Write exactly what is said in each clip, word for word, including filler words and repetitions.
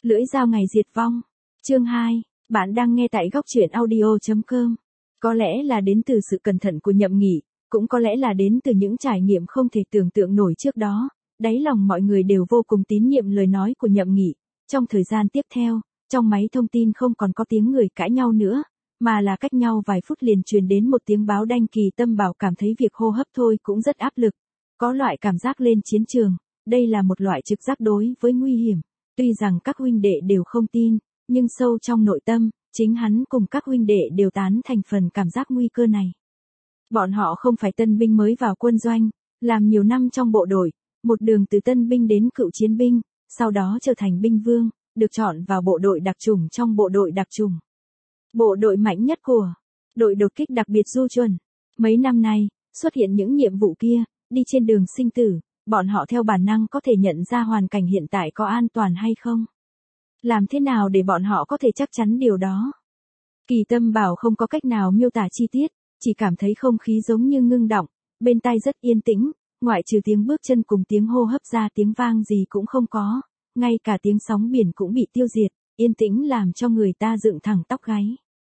Lưỡi dao ngày diệt vong. Chương hai, bạn đang nghe tại góc truyện audio chấm com. Có lẽ là đến từ sự cẩn thận của Nhậm Nghị, cũng có lẽ là đến từ những trải nghiệm không thể tưởng tượng nổi trước đó, đáy lòng mọi người đều vô cùng tín nhiệm lời nói của Nhậm Nghị. Trong thời gian tiếp theo, trong máy thông tin không còn có tiếng người cãi nhau nữa, mà là cách nhau vài phút liền truyền đến một tiếng báo đanh. Kỳ Tâm Bảo cảm thấy việc hô hấp thôi cũng rất áp lực, có loại cảm giác lên chiến trường, đây là một loại trực giác đối với nguy hiểm. Tuy rằng các huynh đệ đều không tin, nhưng sâu trong nội tâm, chính hắn cùng các huynh đệ đều tán thành phần cảm giác nguy cơ này. Bọn họ không phải tân binh mới vào quân doanh, làm nhiều năm trong bộ đội, một đường từ tân binh đến cựu chiến binh, sau đó trở thành binh vương, được chọn vào bộ đội đặc chủng trong bộ đội đặc chủng. Bộ đội mạnh nhất của đội đột kích đặc biệt Du Chuẩn. Mấy năm nay, xuất hiện những nhiệm vụ kia, đi trên đường sinh tử, bọn họ theo bản năng có thể nhận ra hoàn cảnh hiện tại có an toàn hay không. Làm thế nào để bọn họ có thể chắc chắn điều đó? Kỳ Tâm Bảo không có cách nào miêu tả chi tiết, chỉ cảm thấy không khí giống như ngưng đọng, bên tai rất yên tĩnh, ngoại trừ tiếng bước chân cùng tiếng hô hấp ra tiếng vang gì cũng không có, ngay cả tiếng sóng biển cũng bị tiêu diệt, yên tĩnh làm cho người ta dựng thẳng tóc gáy.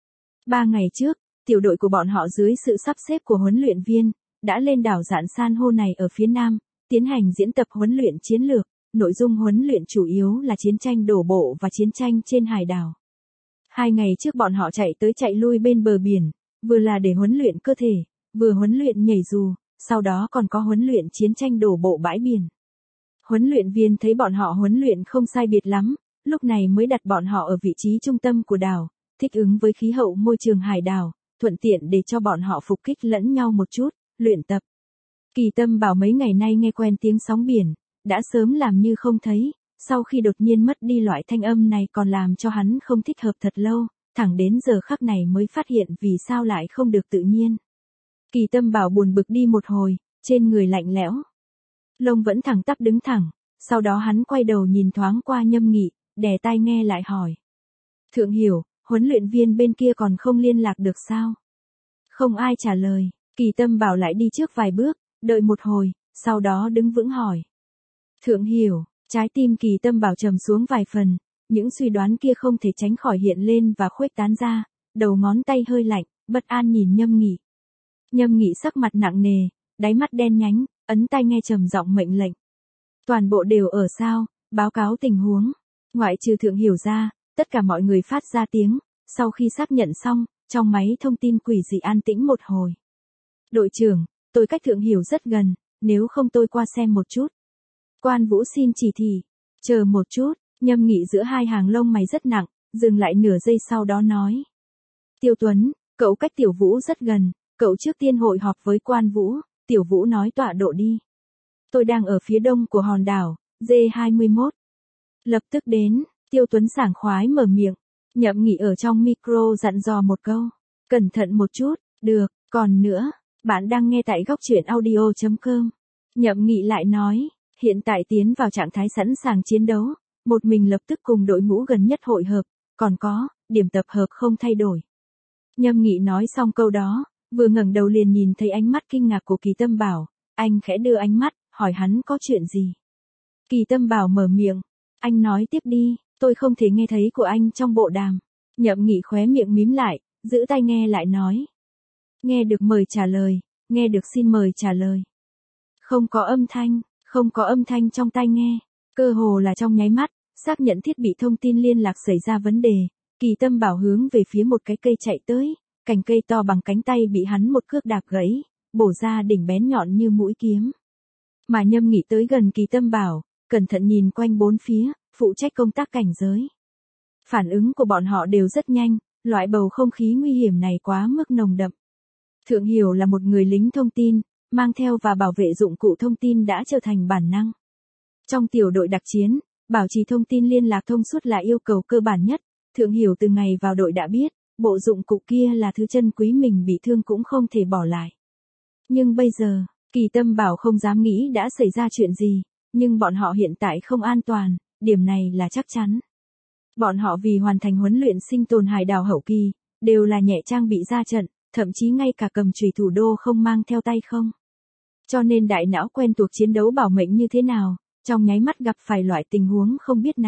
Ba ngày trước, tiểu đội của bọn họ dưới sự sắp xếp của huấn luyện viên, đã lên đảo Dạn San hô này ở phía nam, tiến hành diễn tập huấn luyện chiến lược, nội dung huấn luyện chủ yếu là chiến tranh đổ bộ và chiến tranh trên hải đảo. Hai ngày trước bọn họ chạy tới chạy lui bên bờ biển, vừa là để huấn luyện cơ thể, vừa huấn luyện nhảy dù, sau đó còn có huấn luyện chiến tranh đổ bộ bãi biển. Huấn luyện viên thấy bọn họ huấn luyện không sai biệt lắm, lúc này mới đặt bọn họ ở vị trí trung tâm của đảo, thích ứng với khí hậu môi trường hải đảo, thuận tiện để cho bọn họ phục kích lẫn nhau một chút, luyện tập. Kỳ Tâm Bảo mấy ngày nay nghe quen tiếng sóng biển, đã sớm làm như không thấy, sau khi đột nhiên mất đi loại thanh âm này còn làm cho hắn không thích hợp thật lâu, thẳng đến giờ khắc này mới phát hiện vì sao lại không được tự nhiên. Kỳ Tâm Bảo buồn bực đi một hồi, trên người lạnh lẽo. Lông vẫn thẳng tắp đứng thẳng, sau đó hắn quay đầu nhìn thoáng qua Nhâm Nghị, đè tai nghe lại hỏi. Thượng Hiểu, huấn luyện viên bên kia còn không liên lạc được sao? Không ai trả lời, Kỳ Tâm Bảo lại đi trước vài bước, đợi một hồi, sau đó đứng vững hỏi. Thượng Hiểu, trái tim Kỳ Tâm Bảo trầm xuống vài phần, những suy đoán kia không thể tránh khỏi hiện lên và khuếch tán ra, đầu ngón tay hơi lạnh, bất an nhìn Nhâm Nghị. Nhâm Nghị sắc mặt nặng nề, đáy mắt đen nhánh, ấn tai nghe trầm giọng mệnh lệnh. Toàn bộ đều ở sao, báo cáo tình huống. Ngoại trừ Thượng Hiểu ra, tất cả mọi người phát ra tiếng, sau khi xác nhận xong, trong máy thông tin quỷ dị an tĩnh một hồi. Đội trưởng, tôi cách Thượng Hiểu rất gần, nếu không tôi qua xem một chút. Quan Vũ xin chỉ thị. Chờ một chút, Nhâm Nghị giữa hai hàng lông mày rất nặng, dừng lại nửa giây sau đó nói. Tiêu Tuấn, cậu cách Tiểu Vũ rất gần, cậu trước tiên hội họp với Quan Vũ, Tiểu Vũ nói tọa độ đi. Tôi đang ở phía đông của hòn đảo, D hai mươi mốt. Lập tức đến, Tiêu Tuấn sảng khoái mở miệng. Nhậm Nghị ở trong micro dặn dò một câu. Cẩn thận một chút, được, còn nữa, bạn đang nghe tại góc truyện audio chấm com. Nhậm Nghị lại nói, hiện tại tiến vào trạng thái sẵn sàng chiến đấu, một mình lập tức cùng đội ngũ gần nhất hội hợp, còn có, điểm tập hợp không thay đổi. Nhâm Nghị nói xong câu đó, vừa ngẩng đầu liền nhìn thấy ánh mắt kinh ngạc của Kỳ Tâm Bảo, anh khẽ đưa ánh mắt, hỏi hắn có chuyện gì. Kỳ Tâm Bảo mở miệng, anh nói tiếp đi, tôi không thể nghe thấy của anh trong bộ đàm. Nhậm Nghị khóe miệng mím lại, giữ tai nghe lại nói. Nghe được mời trả lời, nghe được xin mời trả lời. Không có âm thanh, không có âm thanh trong tai nghe, cơ hồ là trong nháy mắt, xác nhận thiết bị thông tin liên lạc xảy ra vấn đề, Kỳ Tâm Bảo hướng về phía một cái cây chạy tới, cành cây to bằng cánh tay bị hắn một cước đạp gãy, bổ ra đỉnh bén nhọn như mũi kiếm. Mà Nhâm Nghị tới gần Kỳ Tâm Bảo, cẩn thận nhìn quanh bốn phía, phụ trách công tác cảnh giới. Phản ứng của bọn họ đều rất nhanh, loại bầu không khí nguy hiểm này quá mức nồng đậm. Thượng Hiểu là một người lính thông tin, mang theo và bảo vệ dụng cụ thông tin đã trở thành bản năng. Trong tiểu đội đặc chiến, bảo trì thông tin liên lạc thông suốt là yêu cầu cơ bản nhất, Thượng Hiểu từ ngày vào đội đã biết, bộ dụng cụ kia là thứ chân quý mình bị thương cũng không thể bỏ lại. Nhưng bây giờ, Kỳ Tâm Bảo không dám nghĩ đã xảy ra chuyện gì, nhưng bọn họ hiện tại không an toàn, điểm này là chắc chắn. Bọn họ vì hoàn thành huấn luyện sinh tồn hải đảo hậu kỳ, đều là nhẹ trang bị ra trận, thậm chí ngay cả cầm chùy thủ đô không mang theo tay không. Cho nên đại não quen thuộc chiến đấu bảo mệnh như thế nào, trong nháy mắt gặp phải loại tình huống không biết này,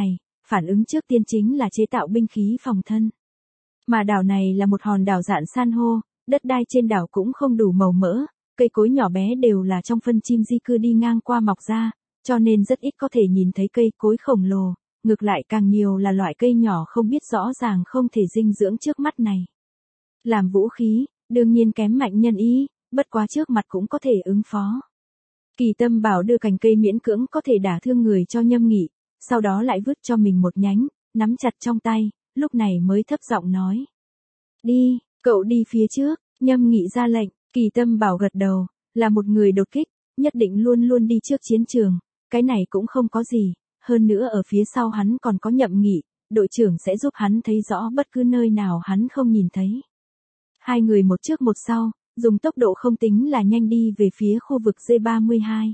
phản ứng trước tiên chính là chế tạo binh khí phòng thân. Mà đảo này là một hòn đảo dạn san hô, đất đai trên đảo cũng không đủ màu mỡ, cây cối nhỏ bé đều là trong phân chim di cư đi ngang qua mọc ra, cho nên rất ít có thể nhìn thấy cây cối khổng lồ, ngược lại càng nhiều là loại cây nhỏ không biết rõ ràng không thể dinh dưỡng trước mắt này. Làm vũ khí, đương nhiên kém mạnh nhân ý, bất quá trước mặt cũng có thể ứng phó. Kỳ Tâm Bảo đưa cành cây miễn cưỡng có thể đả thương người cho Nhâm Nghị, sau đó lại vứt cho mình một nhánh, nắm chặt trong tay, lúc này mới thấp giọng nói. Đi, cậu đi phía trước, Nhâm Nghị ra lệnh, Kỳ Tâm Bảo gật đầu, là một người đột kích, nhất định luôn luôn đi trước chiến trường, cái này cũng không có gì, hơn nữa ở phía sau hắn còn có Nhậm Nghị, đội trưởng sẽ giúp hắn thấy rõ bất cứ nơi nào hắn không nhìn thấy. Hai người một trước một sau, dùng tốc độ không tính là nhanh đi về phía khu vực D ba mươi hai.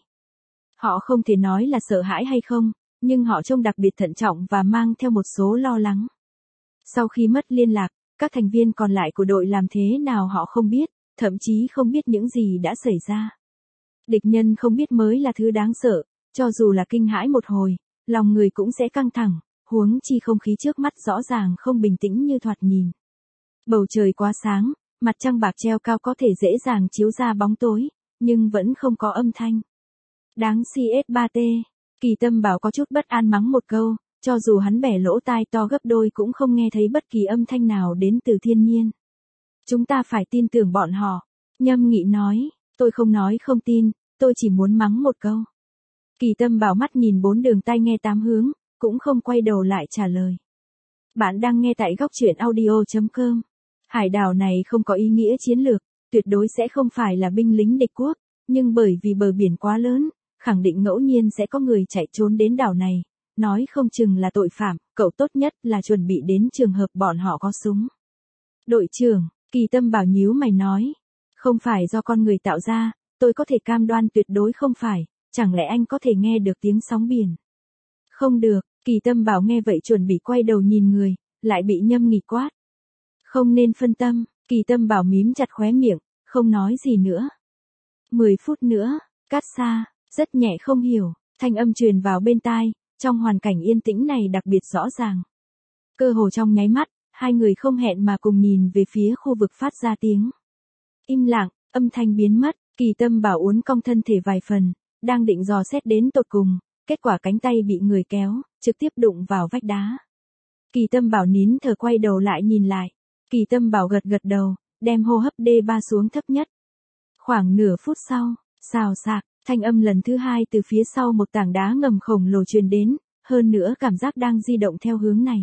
Họ không thể nói là sợ hãi hay không, nhưng họ trông đặc biệt thận trọng và mang theo một số lo lắng. Sau khi mất liên lạc, các thành viên còn lại của đội làm thế nào họ không biết, thậm chí không biết những gì đã xảy ra. Địch nhân không biết mới là thứ đáng sợ, cho dù là kinh hãi một hồi, lòng người cũng sẽ căng thẳng, huống chi không khí trước mắt rõ ràng không bình tĩnh như thoạt nhìn. Bầu trời quá sáng, mặt trăng bạc treo cao có thể dễ dàng chiếu ra bóng tối, nhưng vẫn không có âm thanh. Đáng xê ét ba tê, Kỳ Tâm Bảo có chút bất an mắng một câu, cho dù hắn bẻ lỗ tai to gấp đôi cũng không nghe thấy bất kỳ âm thanh nào đến từ thiên nhiên. Chúng ta phải tin tưởng bọn họ, Nhâm Nghị nói, tôi không nói không tin, tôi chỉ muốn mắng một câu. Kỳ Tâm Bảo mắt nhìn bốn đường tai nghe tám hướng, cũng không quay đầu lại trả lời. Bạn đang nghe tại góc truyện audio chấm com. Hải đảo này không có ý nghĩa chiến lược, tuyệt đối sẽ không phải là binh lính địch quốc, nhưng bởi vì bờ biển quá lớn, khẳng định ngẫu nhiên sẽ có người chạy trốn đến đảo này, nói không chừng là tội phạm, cậu tốt nhất là chuẩn bị đến trường hợp bọn họ có súng. Đội trưởng, Kỳ Tâm Bảo nhíu mày nói, không phải do con người tạo ra, tôi có thể cam đoan tuyệt đối không phải, chẳng lẽ anh có thể nghe được tiếng sóng biển? Không được, Kỳ Tâm Bảo nghe vậy chuẩn bị quay đầu nhìn người, lại bị Nhâm Nghị quát. Không nên phân tâm, Kỳ Tâm Bảo mím chặt khóe miệng, không nói gì nữa. Mười phút nữa, cát xa, rất nhẹ không hiểu, thanh âm truyền vào bên tai, trong hoàn cảnh yên tĩnh này đặc biệt rõ ràng. Cơ hồ trong nháy mắt, hai người không hẹn mà cùng nhìn về phía khu vực phát ra tiếng. Im lặng, âm thanh biến mất, Kỳ Tâm Bảo uốn cong thân thể vài phần, đang định dò xét đến tột cùng, kết quả cánh tay bị người kéo, trực tiếp đụng vào vách đá. Kỳ Tâm Bảo nín thở quay đầu lại nhìn lại. Kỳ Tâm Bảo gật gật đầu, đem hô hấp D ba xuống thấp nhất. Khoảng nửa phút sau, xào xạc, thanh âm lần thứ hai từ phía sau một tảng đá ngầm khổng lồ truyền đến, hơn nữa cảm giác đang di động theo hướng này.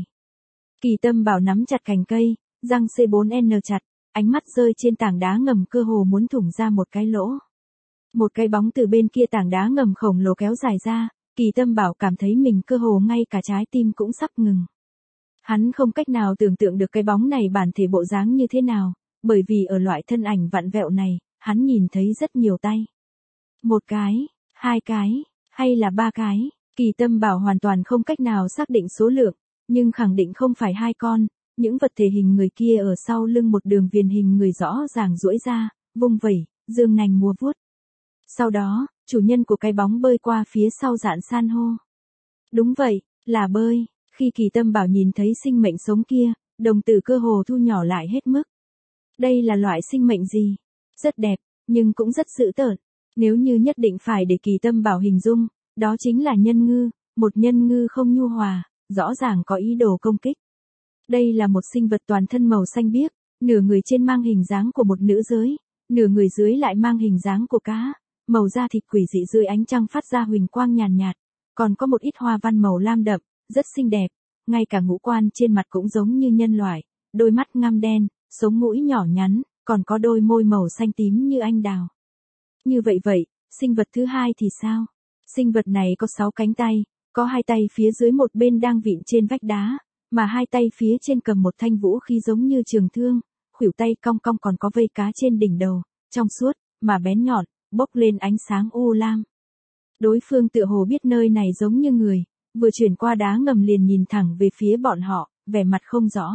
Kỳ Tâm Bảo nắm chặt cành cây, răng C bốn N chặt, ánh mắt rơi trên tảng đá ngầm cơ hồ muốn thủng ra một cái lỗ. Một cái bóng từ bên kia tảng đá ngầm khổng lồ kéo dài ra, Kỳ Tâm Bảo cảm thấy mình cơ hồ ngay cả trái tim cũng sắp ngừng. Hắn không cách nào tưởng tượng được cái bóng này bản thể bộ dáng như thế nào, bởi vì ở loại thân ảnh vặn vẹo này, hắn nhìn thấy rất nhiều tay. Một cái, hai cái, hay là ba cái, Kỳ Tâm Bảo hoàn toàn không cách nào xác định số lượng, nhưng khẳng định không phải hai con, những vật thể hình người kia ở sau lưng một đường viền hình người rõ ràng duỗi ra, vung vẩy, dương nành múa vuốt. Sau đó, chủ nhân của cái bóng bơi qua phía sau dạn san hô. Đúng vậy, là bơi. Khi Kỳ Tâm Bảo nhìn thấy sinh mệnh sống kia, đồng tử cơ hồ thu nhỏ lại hết mức. Đây là loại sinh mệnh gì? Rất đẹp, nhưng cũng rất dữ tợn. Nếu như nhất định phải để Kỳ Tâm Bảo hình dung, đó chính là nhân ngư, một nhân ngư không nhu hòa, rõ ràng có ý đồ công kích. Đây là một sinh vật toàn thân màu xanh biếc, nửa người trên mang hình dáng của một nữ giới, nửa người dưới lại mang hình dáng của cá, màu da thịt quỷ dị dưới ánh trăng phát ra huỳnh quang nhàn nhạt, còn có một ít hoa văn màu lam đậm, rất xinh đẹp, ngay cả ngũ quan trên mặt cũng giống như nhân loại, đôi mắt ngăm đen, sống mũi nhỏ nhắn, còn có đôi môi màu xanh tím như anh đào. Như vậy vậy, sinh vật thứ hai thì sao? Sinh vật này có sáu cánh tay, có hai tay phía dưới một bên đang vịn trên vách đá, mà hai tay phía trên cầm một thanh vũ khí giống như trường thương, khuỷu tay cong cong còn có vây cá trên đỉnh đầu, trong suốt, mà bén nhọn, bốc lên ánh sáng u lam. Đối phương tựa hồ biết nơi này giống như người, vừa chuyển qua đá ngầm liền nhìn thẳng về phía bọn họ, vẻ mặt không rõ.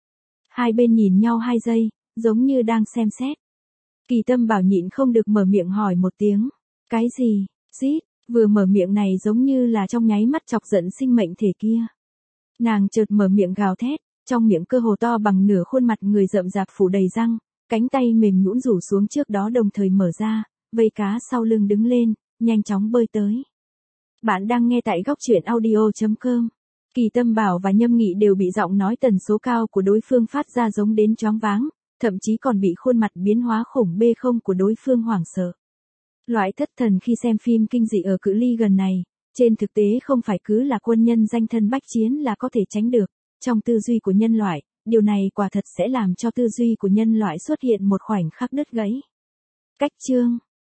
Hai bên nhìn nhau hai giây, giống như đang xem xét. Kỳ Tâm Bảo nhịn không được mở miệng hỏi một tiếng. Cái gì? Rít, vừa mở miệng này giống như là trong nháy mắt chọc giận sinh mệnh thể kia. Nàng chợt mở miệng gào thét, trong miệng cơ hồ to bằng nửa khuôn mặt người rậm rạp phủ đầy răng, cánh tay mềm nhũn rủ xuống trước đó đồng thời mở ra, vây cá sau lưng đứng lên, nhanh chóng bơi tới. Bạn đang nghe tại góc truyện audio.com. Kỳ Tâm Bảo và Nhâm Nghị đều bị giọng nói tần số cao của đối phương phát ra giống đến choáng váng, thậm chí còn bị khuôn mặt biến hóa khủng bê không của đối phương hoảng sợ. Loại thất thần khi xem phim kinh dị ở cự ly gần này, trên thực tế không phải cứ là quân nhân danh thân bách chiến là có thể tránh được. Trong tư duy của nhân loại, điều này quả thật sẽ làm cho tư duy của nhân loại xuất hiện một khoảnh khắc đứt gãy. Cách chương